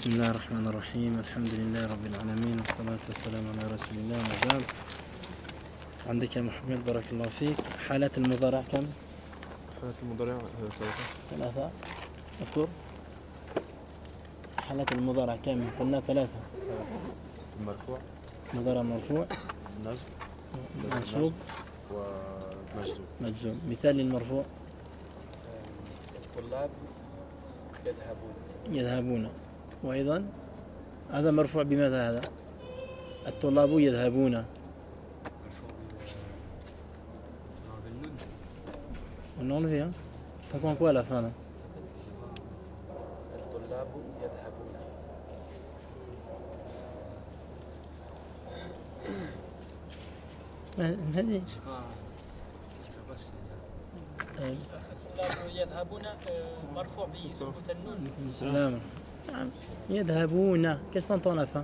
بسم الله الرحمن الرحيم الحمد لله رب العالمين والصلاة والسلام على رسول الله وبعد. عندك يا محمد بارك الله فيك حالات المضارع كم؟ حالات المضارع ثلاثة. اذكر حالات المضارع كم؟ قلنا ثلاثة. المرفوع، مضارع مرفوع، النصب، منصوب مجزوم. مثال للمرفوع: الطلاب يذهبون. وأيضا هذا مرفوع بماذا هذا؟ الطلاب يذهبون. On enlève, hein? T'entends quoi à la fin là? الطلاب يذهبون. هذه الطلاب يذهبون مرفوع بثبوت النون. سلام. نعم يذهبون. Qu'est-ce que t'entends à la fin?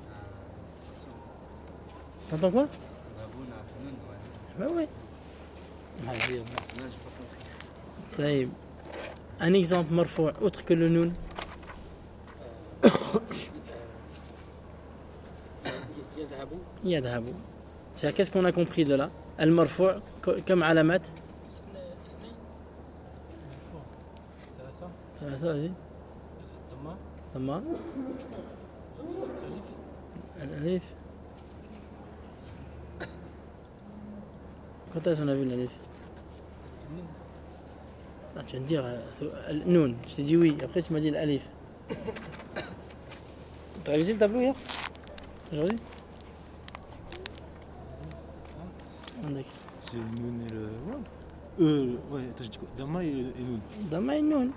T'entends quoi? Bah oui. طيب un exemple مرفوع autre que le nun. يذهب. C'est qu'est-ce qu'on a compris de là? المرفوع كم علامات؟ ثلاثة. vas-y. ضمة. الألف. Quand est-ce qu'on a vu l'alif? Ah, tu viens de dire Noun. Je t'ai dit oui. Après, tu m'as dit l'alif. Tu as révisé le tableau hier? Aujourd'hui? C'est Noun et le... ouais, attends, je dis quoi? Dama et Noun. Dama et Noun.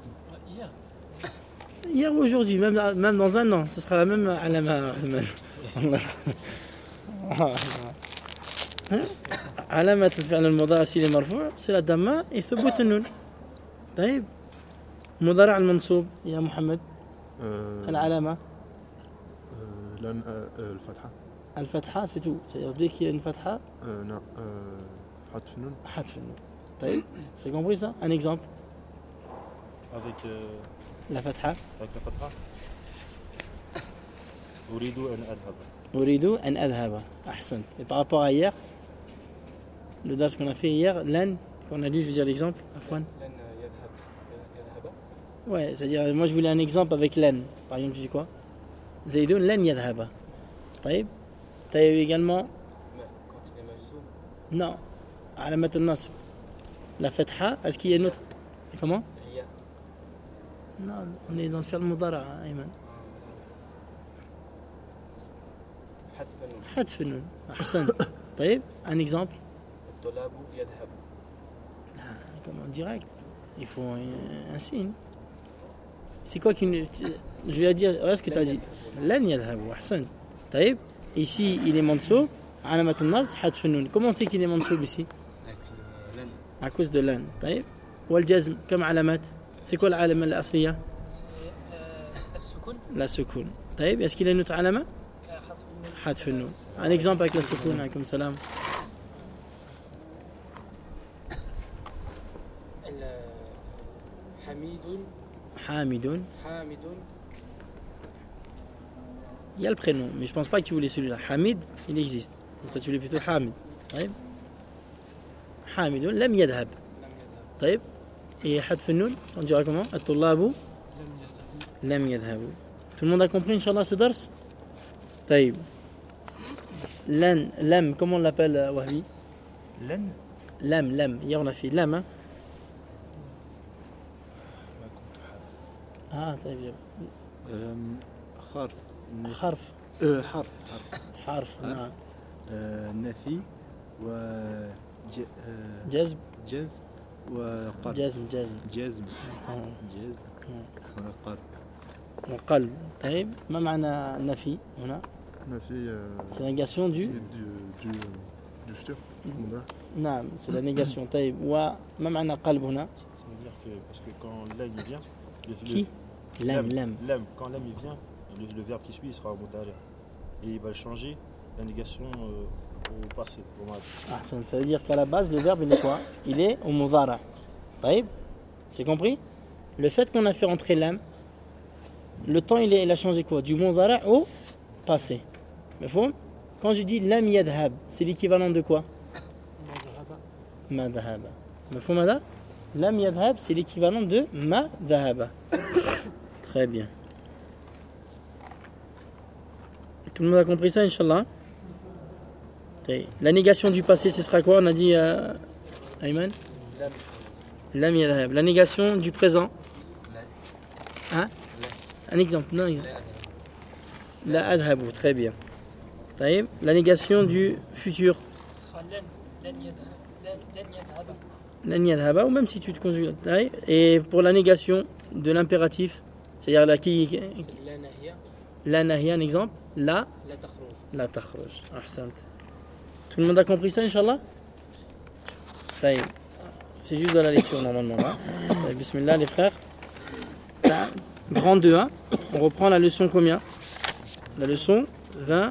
Hier ou aujourd'hui, même dans un an, ce sera la même alama. علامة الفعل المضارع سين مرفوع صلة دمة ثبوت النون. طيب مضارع المنصوب يا محمد العلامة الفتحة. الفتحة سيتو dès qu'il y a une فتحة non حذف النون. حذف النون. طيب c'est compris ça? Un exemple avec la فتحة. avec la fatha. أريد أن أذهب. أريد أن أذهب. أحسنت. Et par rapport à hier, le dars qu'on a fait hier, l'an qu'on a lu, je veux dire l'exemple, Afwan. Ouais, c'est-à-dire, moi je voulais un exemple avec l'an. Par exemple, tu dis quoi? Zaïdoun l'an yadhaba. طيب. Tu as également. Quand il est majzoum. Non. Alamat al-nasb. La fatha, est-ce qu'il y a une autre? Comment? Ria. Non, on est dans le fi'l mudara, Ayman. حذف النون. أحسنت. طيب un exemple. الطلاب يذهب. Comment direct? Il faut un signe. C'est quoi qui je vais dire, est-ce que tu as dit لن يذهبوا. أحسنت. طيب ici il est منصوب علامة النصب حذف النون. Comment c'est qu'il est منصوب ici? À cause de l'an. طيب والجزم كم علامات؟ c'est quoi العلامة الأصلية؟ السكون. La سكون. طيب est-ce qu'il y a une autre علامة؟ حذف النون. Un exemple avec la سكون. عليكم السلام. حميد. Il y a le prénom, mais je pense pas que tu voulais celui-là. Hamid, il existe. Donc toi tu voulais plutôt Hamid. طيب. حامد لم يذهب. طيب. Et حذف النون, on dira comment? الطلاب لم يذهبوا. Tout le monde a compris, Inch'Allah, ce dars? طيب. Lam, comment on l'appelle, Wahbi? Lam. Hier on a fait lam, hein? Ah, طيب. حرف. حرف. نعم. نفي و جزم وقلب. جزم وقلب. طيب ما معنى النفي هنا؟ نفي c'est la négation du futur. نعم, c'est la négation. طيب وما معنى قلب هنا؟ Ça veut dire que parce que quand l'âme il vient, Lam. Quand l'âme il vient, le verbe qui suit il sera au mudari et il va changer la négation au passé, au madi. Ah, ça veut dire qu'à la base le verbe il est quoi? Il est au mudara. طيب, c'est compris? Le fait qu'on a fait entrer l'âme Le temps, il a changé quoi? Du mudara' au passé. مفهوم? Quand je dis lam yadhhab, c'est l'équivalent de quoi? Ma dhahaba. مفهوم هذا? Lam yadhhab, c'est l'équivalent de ma dhahaba. Très bien. Tout le monde a compris ça, Inch'Allah? La négation du passé, ce sera quoi? On a dit Ayman? Lam yadhhab. La négation du présent? Hein? Un exemple. Non. La adhabu. Très bien. La négation du futur? Lan yadhhaba. Ou même si tu te conjugues. Et pour la négation de l'impératif, c'est-à-dire la qui? La nahya, un exemple? La takhruj. Ahsant. Tout le monde a compris ça, Inch'Allah? C'est juste dans la lecture normalement. Hein? Bismillah, les frères. Grand 2, hein? On reprend la leçon combien? La leçon 21.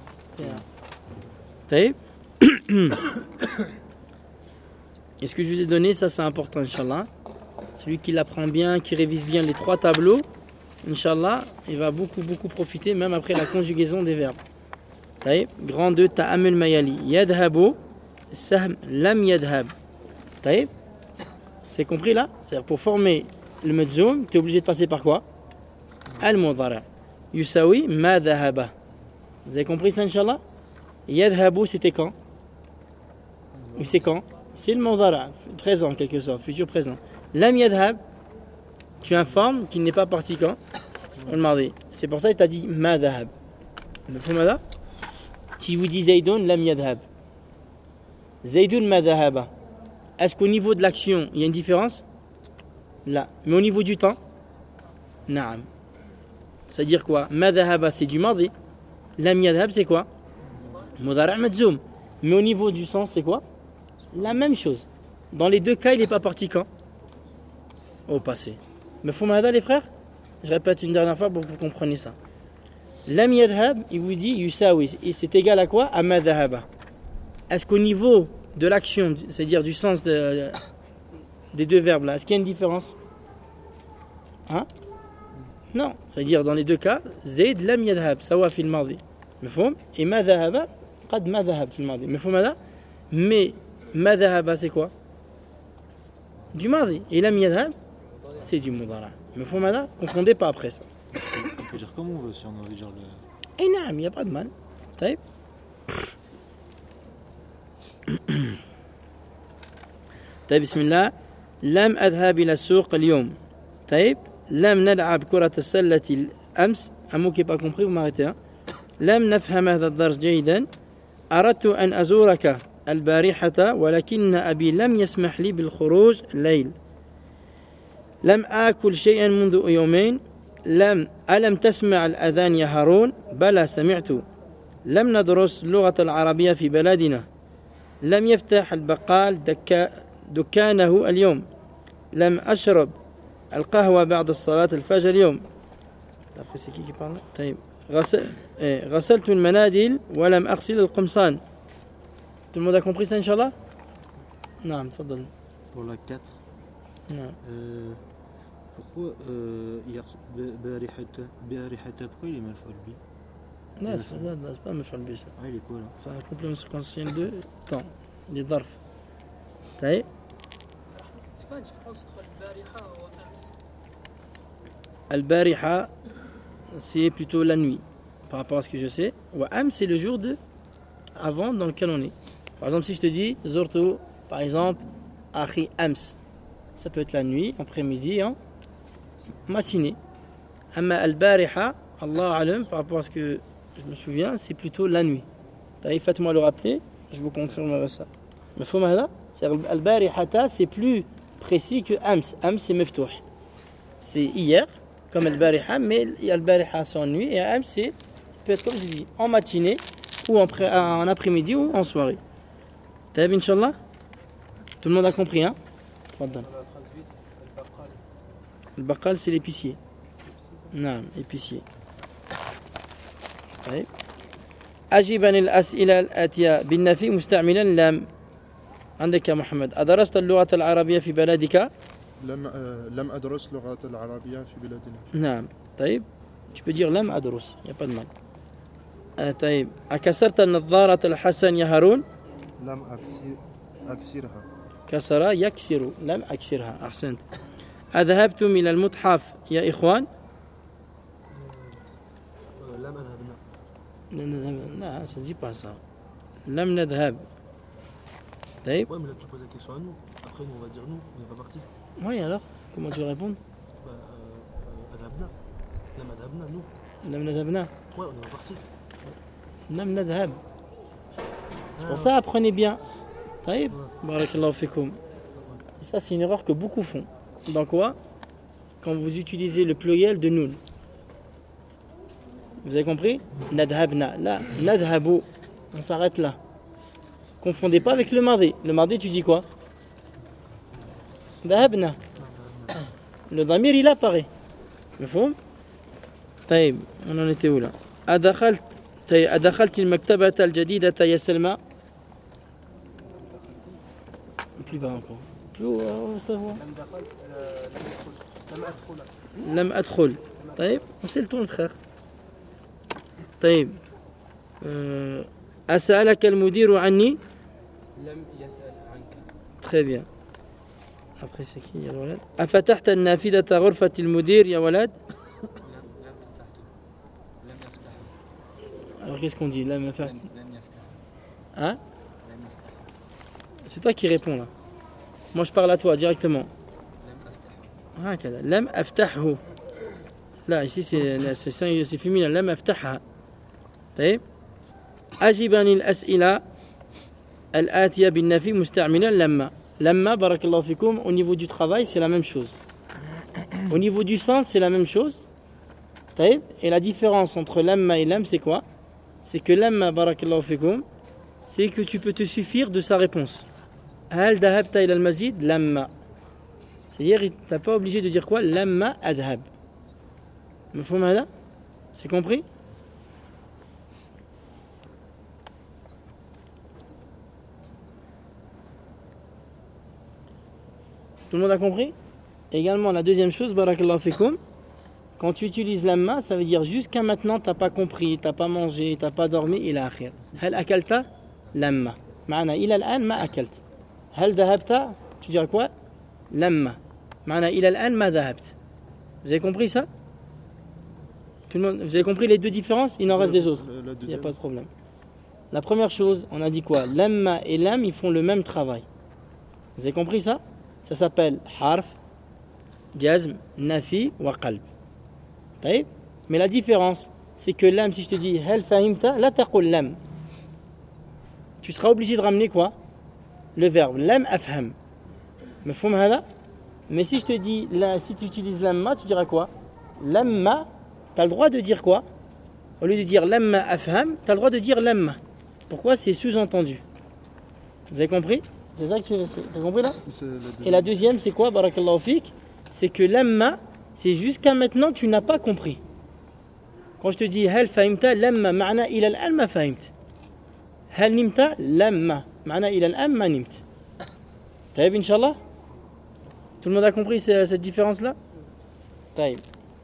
Et ce que je vous ai donné, ça c'est important, Inch'Allah. Celui qui l'apprend bien, qui révise bien les 3 tableaux, Inch'Allah, il va beaucoup profiter, même après la conjugaison des verbes. Grand 2, ta'amul mayali. Yadhabu, sahm, lam yadhab. C'est compris là? C'est-à-dire pour former le majzoum, tu es obligé de passer par quoi? Al-mudara. Yusawi ma dhahaba. Vous avez compris ça, Inch'Allah? Yadhabu, c'était quand? Ou c'est quand? C'est le mudara, présent en quelque sorte, futur présent. Lam yadhab, tu informes qu'il n'est pas parti quand? Au mardi. C'est pour ça qu'il t'a dit ma dhahab. Si vous dites Zaydun, lam yadhab. Zaydun ma dhahaba. Est-ce qu'au niveau de l'action, il y a une différence? Là. Mais au niveau du temps? Naam. C'est-à-dire quoi? Ma dhahaba, c'est du mardi. Lam yadhab, c'est quoi? Mudara' madzoum. Mais au niveau du sens, c'est quoi? La même chose. Dans les 2 cas, il n'est pas parti quand? Au passé. Mais faut m'aider les frères? Je répète une dernière fois pour que vous compreniez ça. Lam yadhab, il vous dit yusawi. Et c'est égal à quoi? À ma dhahaba. Est-ce qu'au niveau de l'action, c'est-à-dire du sens des 2 verbes là, est-ce qu'il y a une différence? Hein? Non. C'est-à-dire dans les 2 cas, Zayd lam yadhab, sawa fil mardi. Mafhoum? Et ma dhahaba, qad ma dhahab fil mardi. Mafhoum hada? Mais ma dhahaba, c'est quoi? Du mardi. Et lam yadhab, c'est du mudara. Mafhoum hada? Confondez pas après ça. On peut dire comme on veut si on a envie de dire le. Et naam, il n'y a pas de mal. طيب. طيب بسم الله. لم أذهب إلى السوق اليوم. طيب. لم نلعب كرة السلة الأمس. Un mot qui n'est pas compris, vous m'arrêtez. Hein? لم نفهم هذا الدرس جيدا. أردت أن أزورك البارحة ولكن أبي لم يسمح لي بالخروج الليل. لم آكل شيئا منذ يومين. ألم تسمع الأذان يا هارون؟ بلى سمعت. لم ندرس اللغة العربية في بلدنا. لم يفتح البقال دكانه اليوم. لم أشرب القهوة بعد الصلاة الفجر اليوم. طيب غسلت المناديل ولم أغسل القمصان. Tout le monde a compris ça, Inch'Allah? Non, تفضل. Pour la 4. Non. Pourquoi hier Barihata, pourquoi il est mal fallu? Non, c'est pas مفعول به ça. Ah, il est quoi là? C'est un complément circonstanciel de temps. Les ظرف. طيب. C'est quoi la différence entre al-bariha et ams? Al-bariha, c'est plutôt la nuit, par rapport à ce que je sais. Wa am, c'est le jour de avant dans lequel on est. Par exemple, si je te dis Zorto, par exemple, Akhi Ams, ça peut être la nuit, après-midi, hein, matinée. Amma al-bariha, Allah alam, par rapport à ce que je me souviens, c'est plutôt la nuit. Faites-moi le rappeler, je vous confirmerai ça. Mais faut m'aider. Al-barihata, c'est plus précis que Ams. Ams, c'est meftouh. C'est hier, comme al-bariha, mais il y a al-bariha, c'est en nuit, et Ams, ça peut être comme je dis, en matinée, ou en après-midi, ou en soirée. T'as vu, Inch'Allah? Tout le monde a compris, hein? Fadal. Al-baqal, c'est l'épicier. Non, épicier. طيب أجب عن الأسئلة الآتية بالنفي مستعملا لم. عندك يا محمد أدرست اللغة العربية في بلدك؟ لم أدرس لغة العربية في بلادنا. نعم طيب tu peux dire لم أدرس il n'y a pas de mal. طيب أكسرت النظارة الحسن يا هارون؟ لم أكسرها. كسر يكسر لم أكسرها أحسنت. أذهبتم إلى المتحف يا إخوان؟ لم أذهبنا. لا ça ne dit pas ça. لم نذهب. طيب. Ouais mais là tu poses la question à nous. Après nous on va dire nous, on n'est pas parti. Oui alors comment tu réponds? أذهبنا. لم أذهبنا nous. لم نذهبنا. Ouais on n'est pas parti. لم نذهب. C'est pour ça apprenez bien. طيب. Barakallahu fikoum. Ça c'est une erreur que beaucoup font. Dans quoi? Quand vous utilisez le pluriel de nun. Vous avez compris? Nadhabna. Là, nadhabu. On s'arrête là. Confondez pas avec le mardi. Le mardi, tu dis quoi? Dhahabna. Le damir, il apparaît. مفهوم؟ طيب, on en était où là? أدخلت المكتبة الجديدة يا سلمى؟ Plus bas encore. Plus haut, ça va. لم أدخل. طيب, c'est le ton frère. طيب. أسألك المدير عني؟ لم يسأل عنك. Très bien. Après c'est qui يا ولد؟ أفتحت النافذة غرفة المدير يا ولد؟ لم يفتحه. Alors qu'est-ce qu'on dit? لم يفتح. لم يفتح. Hein? لم يفتح. C'est toi qui réponds là. Moi je parle à toi directement. لم أفتحه. هكذا. لم أفتحه. لا ici c'est féminin. لم أفتحها. طيب. أجبني الأسئلة الآتية بالنفي مستعملا لما. Lamma, barakallahu fikoum, au niveau du travail, c'est la même chose. Au niveau du sens, c'est la même chose. Et la différence entre lamma et lam, c'est quoi? C'est que lamma, barakallahu fikoum, c'est que tu peux te suffire de sa réponse. Hal dahabta ila al-masjid, lamma. C'est-à-dire, tu n'es pas obligé de dire quoi? Lamma adhab. Mafhoum hada? C'est compris? Tout le monde a compris? Également, la deuxième chose, barakallahu fikoum, quand tu utilises lamma, ça veut dire jusqu'à maintenant, tu n'as pas compris, tu n'as pas mangé, tu n'as pas dormi, ila akhir. Hal akalta? Lamma. Ma'ana, ila al-an ma akalta. Hal dahabta? Tu dirais quoi? Lamma. Ma'ana, ila al-an ma dahabta. Vous avez compris ça? Tout le monde, vous avez compris les deux différences? Il en reste des autres. Il n'y a pas de problème. La première chose, on a dit quoi? Lamma et lam, ils font le même travail. Vous avez compris ça? Ça s'appelle harf, jazm, nafi wa qalb. Mais la différence, c'est que lam, si je te dis hal fahimta, la taqul lam. Tu seras obligé de ramener quoi? Le verbe lam afham. Mafhoum hada? Mais si je te dis, là, si tu utilises lamma, tu diras quoi? Lamma, tu as le droit de dire quoi? Au lieu de dire lamma afham, tu as le droit de dire lamma. Pourquoi? C'est sous-entendu. Vous avez compris? C'est ça que tu as compris là? Et la deuxième, c'est quoi, barakallahu fik? C'est que lamma, c'est jusqu'à maintenant, tu n'as pas compris. Quand je te dis hal fahimta, lamma, ma'na ila al-an ma fahimt. Hal nimta, lamma, ma'na ila al-an ma nimt. Taïb, Inch'Allah? Tout le monde a compris cette différence-là? Taïb.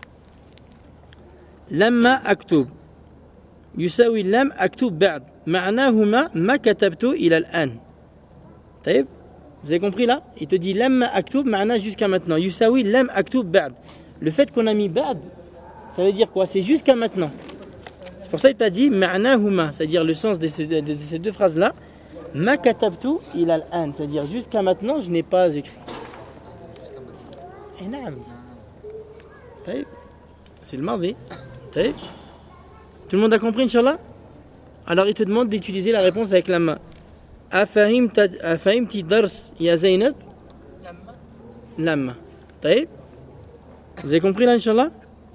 Lamma aktub. يساوي لم أكتب بعد معناهما ما كتبت إلى الآن. طيب, vous avez compris là? Il te dit lam aktub ma'na jusqu'à maintenant. Yusawi lam aktub ba'd. Le fait qu'on a mis ba'd, ça veut dire quoi? C'est jusqu'à maintenant. C'est pour ça qu'il t'a dit ma'na huma, c'est-à-dire le sens de ces deux phrases là. Ma katabtu ila al-an, c'est-à-dire jusqu'à maintenant, je n'ai pas écrit. Jusqu'à maintenant. Et naam. طيب. C'est le mardi. طيب. Tout le monde a compris, Inch'Allah? Alors il te demande d'utiliser la réponse avec la main. أفهمت درس يا زينب؟ لما. طيب. Vous avez compris là, Inch'Allah?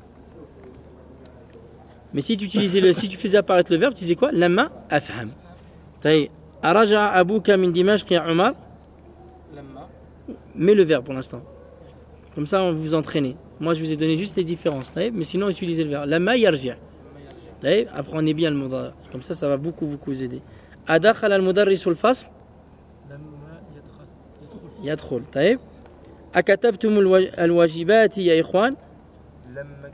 Mais si tu faisais apparaître le verbe, tu disais quoi? لما أفهم. طيب. أرجع أبوك من دمشق يا عمر؟ لما. Mets le verbe pour l'instant. Comme ça, on vous entraînez. Moi, je vous ai donné juste les différences. طيب. Mais sinon, utilisez le verbe. لما يرجع. طيب. Apprenez bien le mudari. Comme ça va beaucoup vous aider. أدخل المدرس الفصل؟ لما يدخل. يدخل. طيب. أكتبتم الواجبات يا إخوان لما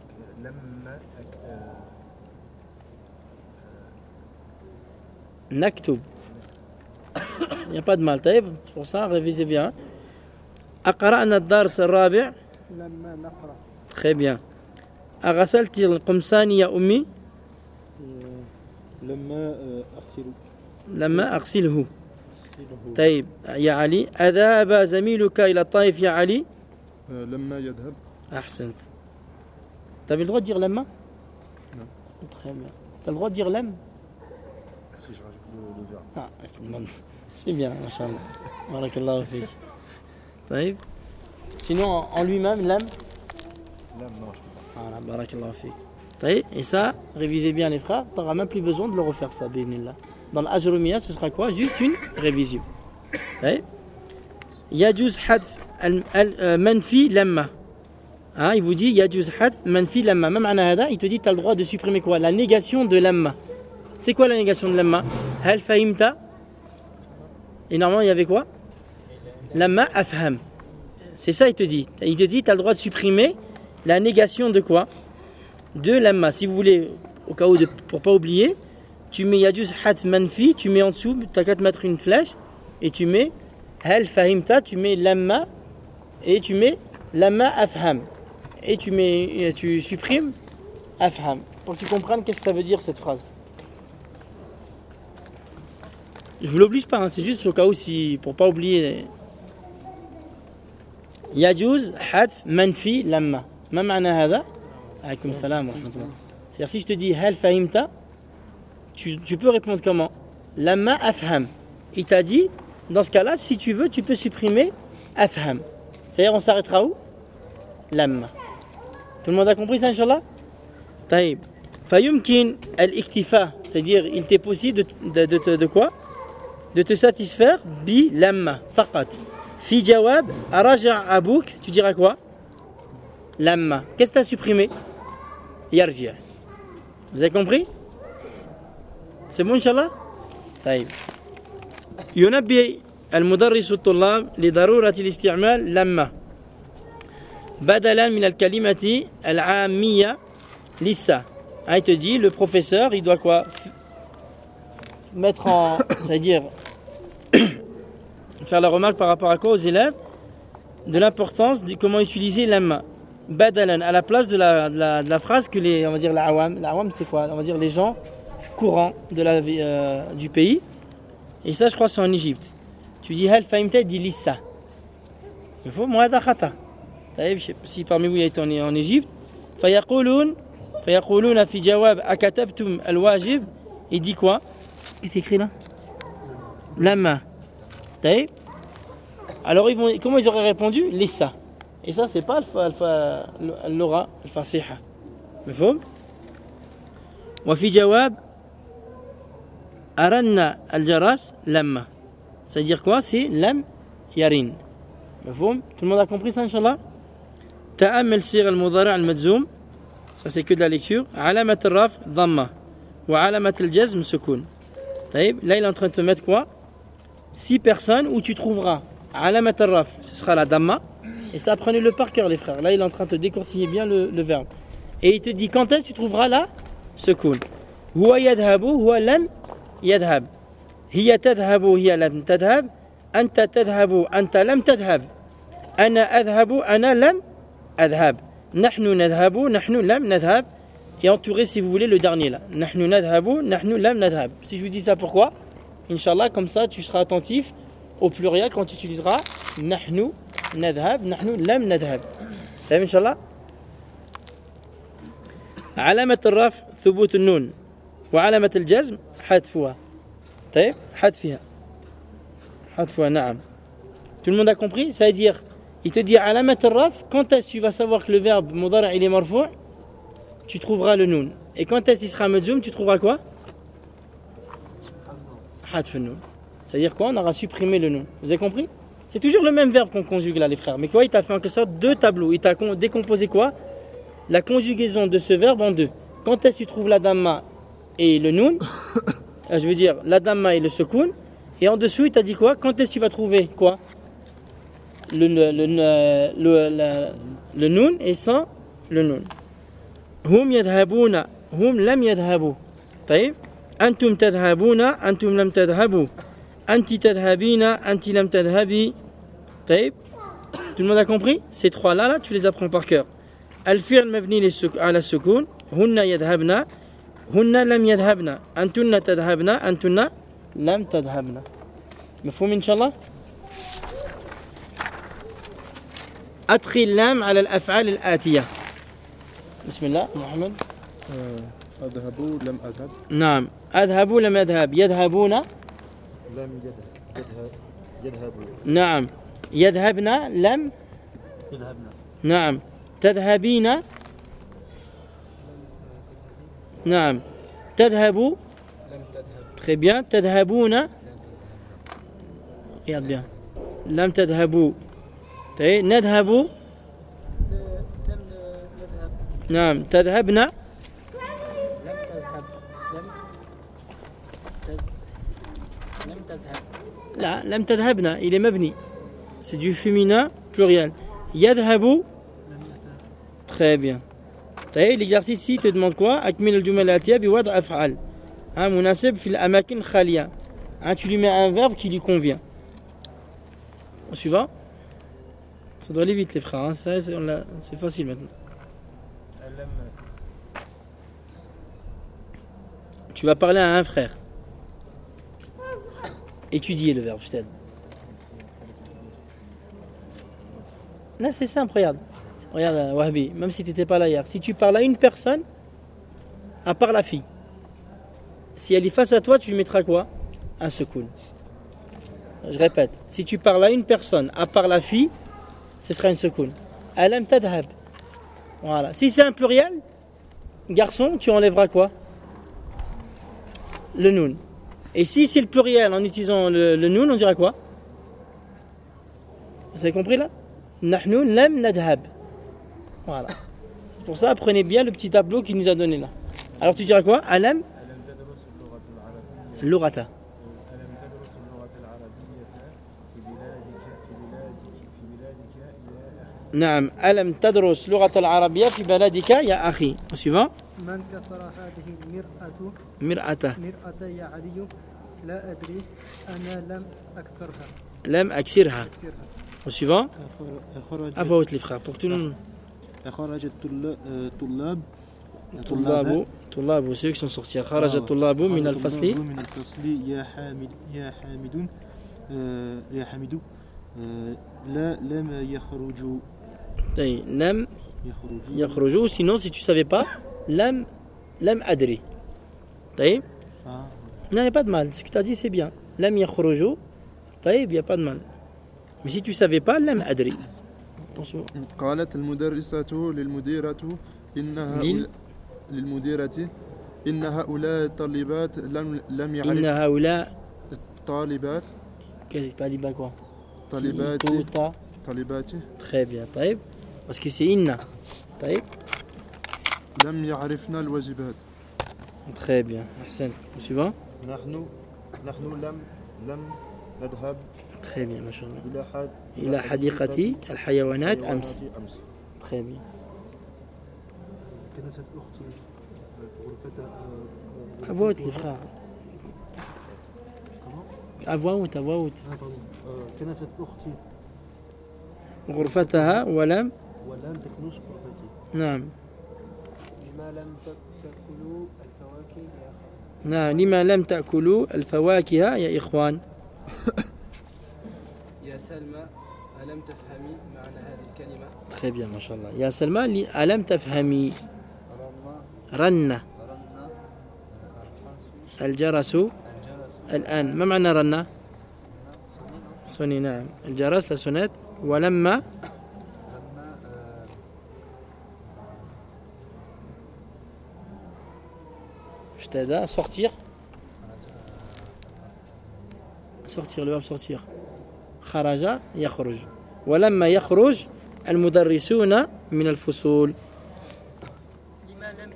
نكتب il n'y a pas de mal طيب pour ça révisez bien أقرأنا الدرس الرابع لما نقرأ très bien أغسلت القمصان يا أمي لما أغسله طيب يا علي أذهب زميلك إلى الطائف يا علي لما يذهب أحسنت t'avais le droit de dire لما Non. très bien t'as le droit de dire لم si je rajoute le verbe. ah c'est bien machallah barakallahu fik طيب sinon en lui-même لم Là, non, je peux pas. voilà barakallahu fik طيب et ça révisez bien les frères t'auras même plus besoin de le refaire ça bismillah dans l'ajrumiyya ce sera quoi juste une révision طيب يجوز حذف المنفي لما hein, il vous dit يجوز حذف منفي لما ما معنى هذا il te dit tu as le droit de supprimer quoi la négation de لما c'est quoi la négation de لما هل فهمت et normalement il y avait quoi لما أفهم c'est ça il te dit tu as le droit de supprimer la négation de quoi de لما si vous voulez au cas où pour pas oublier tu mets يجوز حذف منفي tu mets en dessous tu as qu'à te mettre une flèche et tu mets هل فهمت tu mets لما et tu mets لما أفهم et tu supprimes أفهم pour que tu comprennes qu'est-ce que ça veut dire cette phrase. Je vous l'oblige pas, hein, c'est juste au cas où si pour pas oublier. يجوز حذف منفي لما ما معنى هذا؟ عليكم السلام ورحمة الله. C'est-à-dire si je te dis هل فهمت tu peux répondre comment? لما أفهم. Il t'a dit dans ce cas-là si tu veux tu peux supprimer أفهم. C'est-à-dire on s'arrêtera où? لما. Tout le monde a compris ça Inch'Allah? طيب فيمكن الاكتفاء c'est-à-dire il t'est possible de quoi? De te satisfaire بلما فقط. في جواب أرجع أبوك tu diras quoi? لما. Qu'est-ce que tu as supprimé? يرجع. Vous avez compris? C'est bon Inch'Allah? طيب ينبه المدرس الطلاب لضرورة الاستعمال لما بدلا من الكلمة العامية لسه. Il te dit, le professeur, il doit quoi? Mettre en... c'est-à-dire faire la remarque par rapport à quoi aux élèves? De l'importance de comment utiliser lamma. Badalan, à la place de la phrase que les... On va dire l'awam. L'awam, c'est quoi? On va dire les gens courants de la, du pays. Et ça, je crois, c'est en Égypte. Tu dis, hal fahimta, dit lissa. Il faut, moi, khata. Si parmi vous, il y a été en Égypte. فيقولون في جواب أكتبتم الواجب il dit quoi? Qu'est-ce qu'il écrit là? لما. Alors comment ils auraient répondu? Lissa. Et ça c'est pas l'aura الفصيحة. مفهوم؟ وفي جواب أرنا الجرس لما. Ça veut dire quoi? C'est لم يرن. مفهوم؟ Tout le monde a compris ça Inch'Allah? تأمل صيغ المضارع المجزوم. Ça c'est que de la lecture. علامة الرفع ضمة وعلامة الجزم سكون. طيب là il est en train de te mettre quoi? 6 personnes où tu trouveras علامة الرفع, ce sera la damma. Et ça apprenez-le par cœur les frères. Là il est en train de te décortiller bien le verbe. Et il te dit quand est-ce que tu trouveras là سكون. هو يذهب هو لم يذهب. هي تذهب هي لم تذهب. أنت تذهب أنت لم تذهب. أنا أذهب أنا لم أذهب. نحن نذهب نحن لم نذهب. Et entouré si vous voulez le dernier là. نحن نذهب نحن لم نذهب. Si je vous dis ça pourquoi? Inch'Allah comme ça tu seras attentif au pluriel quand tu utiliseras نحن نذهب نحن لم نذهب. فاهم Inch'Allah? علامة الرفع ثبوت النون وعلامة الجزم حذفها. طيب حذفها نعم. Tout le monde a compris? Ça veut dire il te dit علامة الرفع quand est-ce que tu vas savoir que le verbe مضارع il est مرفوع? Tu trouveras le noun. Et quand est-ce qu'il sera medzoum, tu trouveras quoi? Hadf noun. C'est-à-dire quoi? On aura supprimé le noun. Vous avez compris? C'est toujours le même verbe qu'on conjugue là les frères. Mais quoi? Il t'a fait en quelque sorte deux tableaux. Il t'a décomposé quoi? La conjugaison de ce verbe en deux. Quand est-ce que tu trouves la damma et le noun? Je veux dire la damma et le sekoun. Et en dessous il t'a dit quoi? Quand est-ce que tu vas trouver quoi? le noun et sans le noun. Hum yadhabuna, hum lam yadhabu. طيب أنتم تذهبون أنتم لم تذهبوا أنت تذهبين أنت لم تذهبي. طيب tout le monde a compris? Ces trois là tu les apprends par cœur. الفعل مبني على السكون. هن يذهبن هن لم يذهبن أنتن تذهبن أنتن لم تذهبن. مفهوم إن شاء الله؟ أدخل اللام على الأفعال الآتية. بسم الله محمد. أذهبوا لم أذهب. نعم أذهب لم أذهب. يذهبون لم يذهبوا. نعم يذهبن لم يذهبنا. نعم تذهبين. نعم تذهب. très bien تذهبون. regarde bien لم تذهبوا. طيب نذهب. لم نذهب. نعم تذهبن. لم تذهب. لم تذهب. لا لم تذهبن il est مبني. c'est du féminin pluriel. يذهب. très bien. طيب l'exercice ici te demande quoi? أكمل الجمل الآتية بوضع أفعال مناسب في الأماكن الخالية. tu lui mets un verbe qui lui convient. Au suivant. Ça doit aller vite les frères, c'est facile maintenant. Tu vas parler à un frère. Étudier le verbe, je t'aide. Là c'est simple, regarde. Regarde Wahbi, même si tu n'étais pas là hier. Si tu parles à une personne, à part la fille, si elle est face à toi, tu lui mettras quoi? Un secoun. Je répète, si tu parles à une personne, à part la fille, ce sera une secoun. Alam tadhab. Voilà. Si c'est un pluriel, garçon, tu enlèveras quoi? Le noun. Et si c'est le pluriel en utilisant le noun, on dira quoi? Vous avez compris là? Nahnu lam nadhab. Voilà. Pour ça, apprenez bien le petit tableau qu'il nous a donné là. Alors tu diras quoi? Alam Lurata. نعم ألم تدرس لغة العربية في بلدك يا أخي. suivant. من كسر هذه مرأة يا علي لا أدري أنا لم أكسرها. لم أكسرها. suivant. أفوت لي frère pour tout le monde. خرج الطلاب طلاب ceux qui sont sortis. خرج الطلاب من الفصل يا حامد لا لم يخرجوا. طيب لم يخرجوا. sinon si tu savais pas لم أدري. طيب non, il n'y a pas de mal. Ce que tu as dit c'est bien. لم يخرجوا. طيب il n'y a pas de mal. Mais si tu savais pas لم أدري. قالت المدرسة للمديرة للمديرة إن هؤلاء الطالبات لم يعرف. إن هؤلاء طالبات. طالبات quoi? طالبات. Très bien. طيب parce que c'est إن. طيب لم يعرفنا الواجبات. Très bien. أحسن. suivant. نحن لم نذهب. Très bien ما شاء الله. إلى حديقة الحيوانات أمس. Très bien. كانت أختي غرفتها. أفوت لي frère. أفوت. كانت أختي غرفتها ولم تكنس غرفتي. نعم. لما لم تأكلوا الفواكه يا أخوان. نعم لما لم تأكلوا الفواكه يا إخوان. يا سلمى ألم تفهمي معنى هذه الكلمة؟ Très bien ما شاء الله. يا سلمى ألم تفهمي. رن الجرس الآن. ما معنى رن؟ صوني. نعم الجرس la sonnette. ولما je t'aide à sortir. sortir le verbe sortir. خرج يخرج. ولما يخرج المدرسون من الفصول. لما لم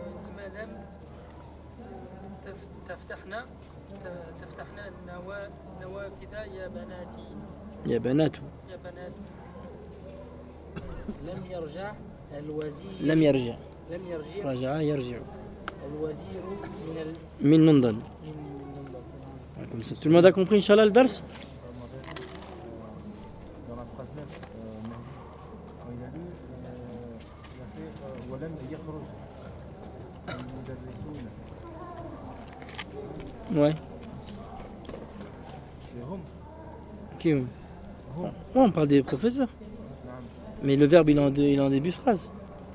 تفتحنا النوافذ يا بناتي. يا بنات. لم يرجع الوزير لم يرجع لم يرجع رجع يرجع الوزير من من ننضل. Comme ça. Tout le monde a compris, Inch'Allah, le dars? Dans la phrase même, quand il a lu, il a fait ولم يخرج المدرسون. Ouais. C'est hum. Qui Hum. Ouais, on parle des professeurs. Mais le verbe, il est en début de phrase.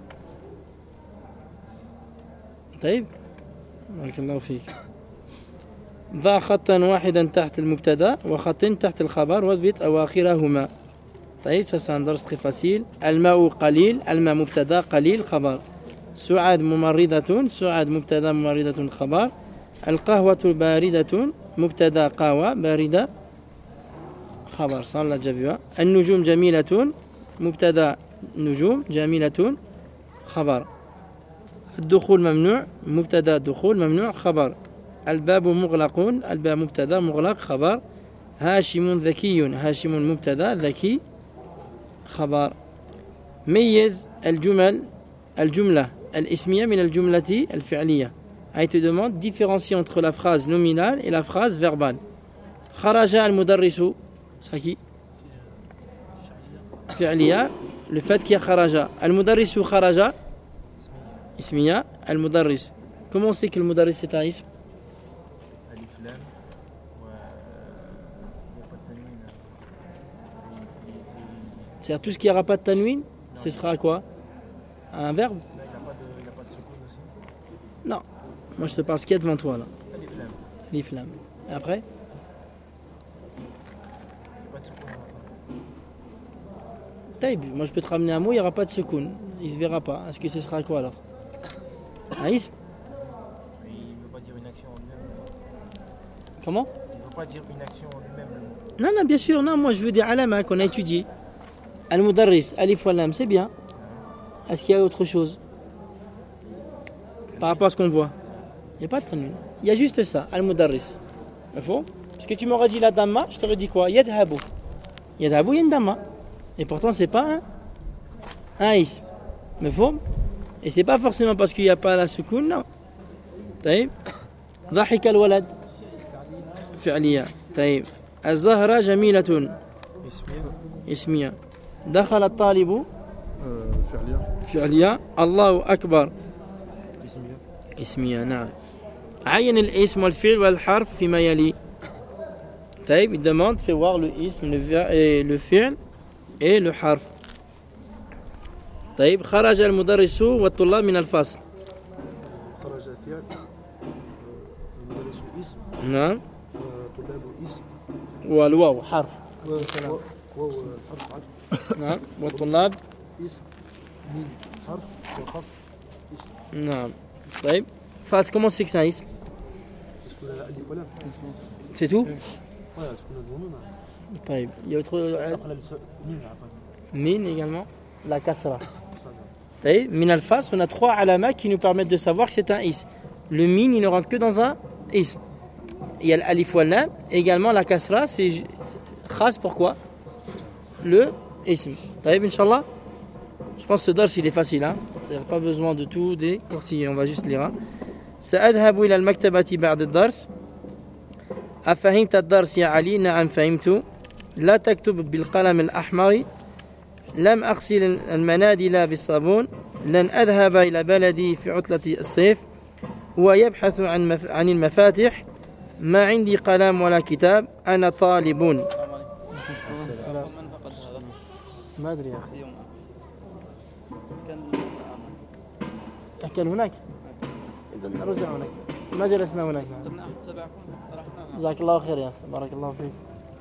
طيب بارك الله فيك. ضع خطا واحدا تحت المبتدا وخط تحت الخبر واثبت أواخرهما. طيب ça c'est un درس très facile. الماء قليل، الماء مبتدا قليل خبر. سعاد ممرضة، سعاد مبتدا ممرضة خبر. القهوة باردة مبتدا قهوة باردة خبر. ça on l'a déjà vu. النجوم جميلة مبتدا نجوم جميلة خبر. الدخول ممنوع مبتدا دخول ممنوع خبر. الباب مغلق، الباب مبتدا مغلق خبر. هاشم ذكي، هاشم مبتدا ذكي خبر. ميز الجملة الاسمية من الجملة الفعلية. Il te demande différencier entre la phrase nominale et la phrase verbale. خرج المدرس، c'est qui? فعلية. Le fait qu'il y a خرج. المدرس خرج اسمية. المدرس. Comment on sait que le mudarris c'est un ism? ألف لام و التنوين. C'est-à-dire tout ce qui n'aura pas de tanwin, ce sera quoi? Un verbe? Là, il n'y a pas de secours aussi. Non. Moi je te parle ce qu'il y a devant toi là. Alif lam. L'if lam. Et après? Pas de secours. Taïb. Moi je peux te ramener un mot, il n'y aura pas de secoun. Il ne se verra pas. Est-ce que ce sera quoi alors? Un ism? Il ne veut pas dire une action en lui-même. Comment? Il ne veut pas dire une action en lui-même. Non, non, bien sûr, non, moi je veux des alama qu'on a étudié. Al-Mudarris, Alif wa Lam, c'est bien. Est-ce qu'il y a autre chose? Par rapport à ce qu'on voit? Il n'y a pas de tanwin. Il y a juste ça, Al-Mudarris. Parce que tu m'aurais dit la damma, je t'aurais dit quoi? Yadhabu. Yadhabu, il y a une damma. Et pourtant, c'est pas un ism. Mais faut. Et c'est pas forcément parce qu'il n'y a pas la soukoun, non. طيب. ضحك الولد. فعلية. طيب. الزهرة جميلة. اسمية. دخل الطالب. فعليا. فعلية. الله أكبر. اسمية. اسمية نعم. عين الاسم والفعل والحرف فيما يلي. طيب. Il demande, fais voir le ism, le fi'l et le harf. طيب. خرج المدرس والطلاب من الفصل. خرج فعل المدرس اسم نعم. وطلاب اسم والواو حرف. واو حرف عطف. نعم. والطلاب اسم من حرف وخف اسم. نعم. طيب. Faz, comment c'est que c'est un ism? تكون الف ولام. C'est tout? تكون الضمون. طيب. Il y a autre... مين عفوا. Min également. La kasra. طيب. Min al-fas, on a trois alamas qui nous permettent de savoir que c'est un ism. Le min, il ne rentre que dans un ism. Il y a l'alif wal lam. Également la kasra, c'est khas pourquoi? Le ism. طيب, Inch'Allah. Je pense que ce dars, il est facile. Hein? Il n'y a pas besoin de tout décortiquer. On va juste lire. Hein? سأذهب إلى المكتبة بعد الدرس. أفهمت الدرس يا علي؟ نعم فهمت. لا تكتب بالقلم الأحمر. لم أغسل المناديل بالصابون. لن أذهب إلى بلدي في عطلة الصيف. ويبحث عن المفاتح. ما عندي قلم ولا كتاب. أنا طالب. ما أدري يا أخي. كان هناك. إذا نرجع هناك. ما جلسنا هناك. جزاك الله خير يا أخي. بارك الله فيك.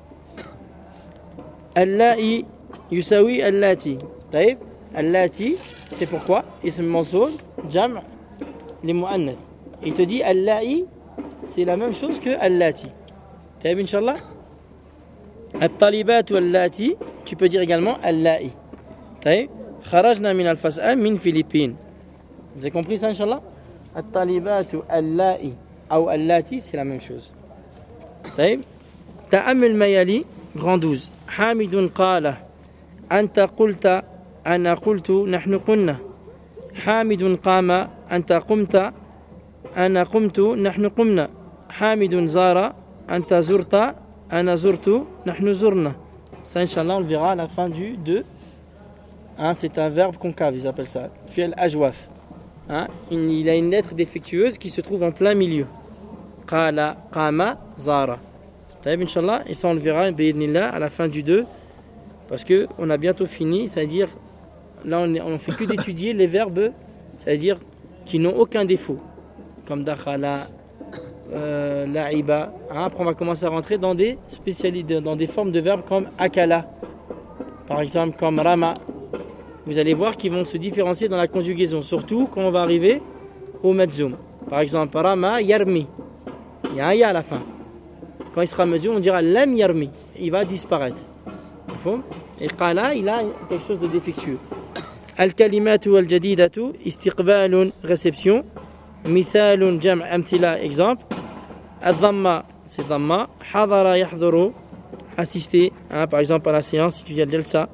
اللائي يساوي اللاتي. طيب. اللاتي c'est pourquoi اسم موصول جمع لمؤنث. Il te dit اللائي c'est la même chose que اللاتي. طيب إن شاء الله. الطالبات واللاتي tu peux dire également اللائي. طيب. خرجنا من الفسحة من فلبين. Vous avez compris ça, Inch'Allah? الطالبات اللائي أو اللاتي c'est la même chose. طيب. تأمل ما يلي. Grand 12. حامد قال أنت قلت أنا قلت نحن قلنا حامد قام أنت قمت أنا قمت نحن قمنا حامد زار أنت زرت أنا زرت نحن زرنا. Ça, Inch'Allah, on le verra à la fin du 2. Hein, c'est un verbe concave, ils appellent ça. Fi'l ajwaf. Hein, il a une lettre défectueuse qui se trouve en plein milieu. Qala, qama, zara. Inch'Allah, et ça on le verra à la fin du 2. Parce qu'on a bientôt fini, c'est-à-dire, là on ne fait que d'étudier les verbes, c'est-à-dire qui n'ont aucun défaut. Comme dakhala, la'iba. Hein, après on va commencer à rentrer dans des spécialités, dans des formes de verbes comme akala. Par exemple, comme rama. Vous allez voir qu'ils vont se différencier dans la conjugaison, surtout quand on va arriver au madzoum. Par exemple, rama yarmi. Il y a un ya à la fin. Quand il sera madzoum, on dira lam yarmi. Il va disparaître. Et qala, il a quelque chose de défectueux. Al-kalimatu wal-jadidatu, istiqbalun, réception. Mithalun, jam' amthila, exemple. Al-dhamma, c'est dhamma. Hadara yahduru, assister. Hein, par exemple, à la séance, si tu dis al-jalsa.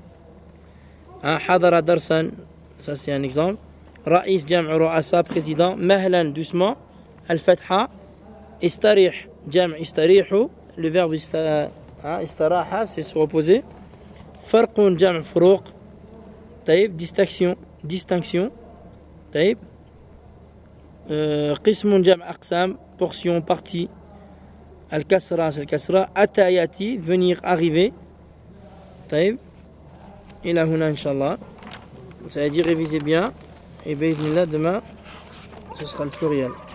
Hadara darsan, ça c'est un exemple. Ra'is, jam' ru'asa, président. Mahlan, doucement. Al-fatha. Istarih, jam' istarihu. Le verbe istaraha, c'est se reposer. Farqun, jam' furuq. Taïb, distinction. Taïb. Qismun, jam' aqsam, portion, partie. Al-kasra, c'est le kasra. Atayati, venir, arriver. Taïb. Et là, Inch'Allah. Ça veut dire réviser bien. Et bi'idhnillah, demain, ce sera le pluriel.